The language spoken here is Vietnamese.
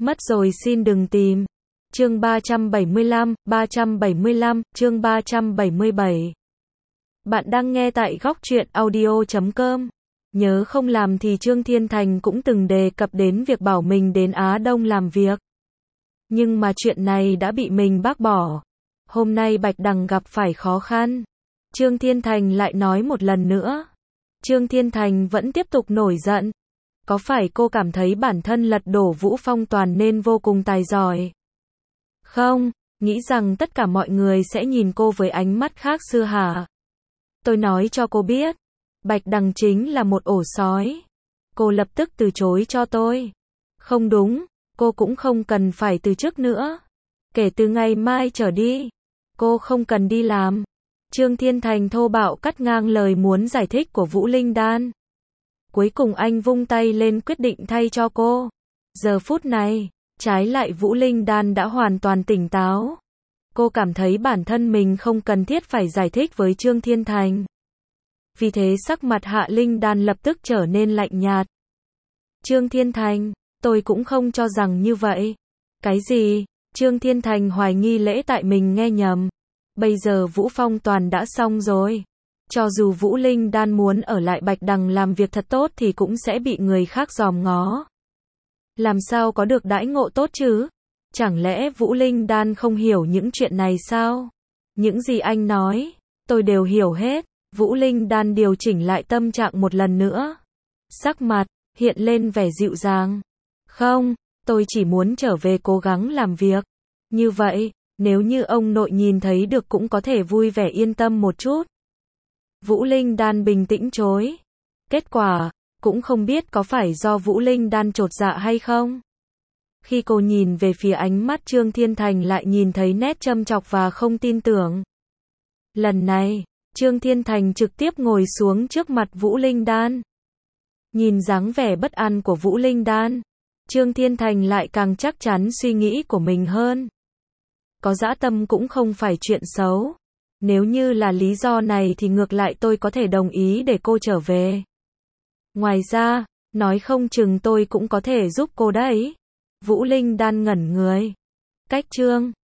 Mất rồi xin đừng tìm. Chương 375, chương 377. Bạn đang nghe tại góc truyện audio.com. Nhớ không làm thì Trương Thiên Thành cũng từng đề cập đến việc bảo mình đến Á Đông làm việc. Nhưng mà chuyện này đã bị mình bác bỏ. Hôm nay Bạch Đằng gặp phải khó khăn. Trương Thiên Thành lại nói một lần nữa. Trương Thiên Thành vẫn tiếp tục nổi giận. Có phải cô cảm thấy bản thân lật đổ Vũ Phong Toàn nên vô cùng tài giỏi? Không, nghĩ rằng tất cả mọi người sẽ nhìn cô với ánh mắt khác xưa hả? Tôi nói cho cô biết, Bạch Đằng chính là một ổ sói. Cô lập tức từ chối cho tôi. Không đúng, cô cũng không cần phải từ chức nữa. Kể từ ngày mai trở đi, cô không cần đi làm. Trương Thiên Thành thô bạo cắt ngang lời muốn giải thích của Vũ Linh Đan. Cuối cùng anh vung tay lên quyết định thay cho cô. Giờ phút này, trái lại Vũ Linh Đan đã hoàn toàn tỉnh táo. Cô cảm thấy bản thân mình không cần thiết phải giải thích với Trương Thiên Thành. Vì thế sắc mặt Hạ Linh Đan lập tức trở nên lạnh nhạt. Trương Thiên Thành, tôi cũng không cho rằng như vậy. Cái gì? Trương Thiên Thành hoài nghi lễ tại mình nghe nhầm. Bây giờ Vũ Phong Toàn đã xong rồi. Cho dù Vũ Linh Đan muốn ở lại Bạch Đằng làm việc thật tốt thì cũng sẽ bị người khác dòm ngó. Làm sao có được đãi ngộ tốt chứ? Chẳng lẽ Vũ Linh Đan không hiểu những chuyện này sao? Những gì anh nói, tôi đều hiểu hết. Vũ Linh Đan điều chỉnh lại tâm trạng một lần nữa. Sắc mặt hiện lên vẻ dịu dàng. Không, tôi chỉ muốn trở về cố gắng làm việc. Như vậy, nếu như ông nội nhìn thấy được cũng có thể vui vẻ yên tâm một chút. Vũ Linh Đan bình tĩnh chối. Kết quả, cũng không biết có phải do Vũ Linh Đan chột dạ hay không. Khi cô nhìn về phía ánh mắt Trương Thiên Thành lại nhìn thấy nét châm chọc và không tin tưởng. Lần này, Trương Thiên Thành trực tiếp ngồi xuống trước mặt Vũ Linh Đan. Nhìn dáng vẻ bất an của Vũ Linh Đan, Trương Thiên Thành lại càng chắc chắn suy nghĩ của mình hơn. Có dã tâm cũng không phải chuyện xấu. Nếu như là lý do này thì ngược lại tôi có thể đồng ý để cô trở về. Ngoài ra, nói không chừng tôi cũng có thể giúp cô đấy. Vũ Linh Đan ngẩn người. Cách Trương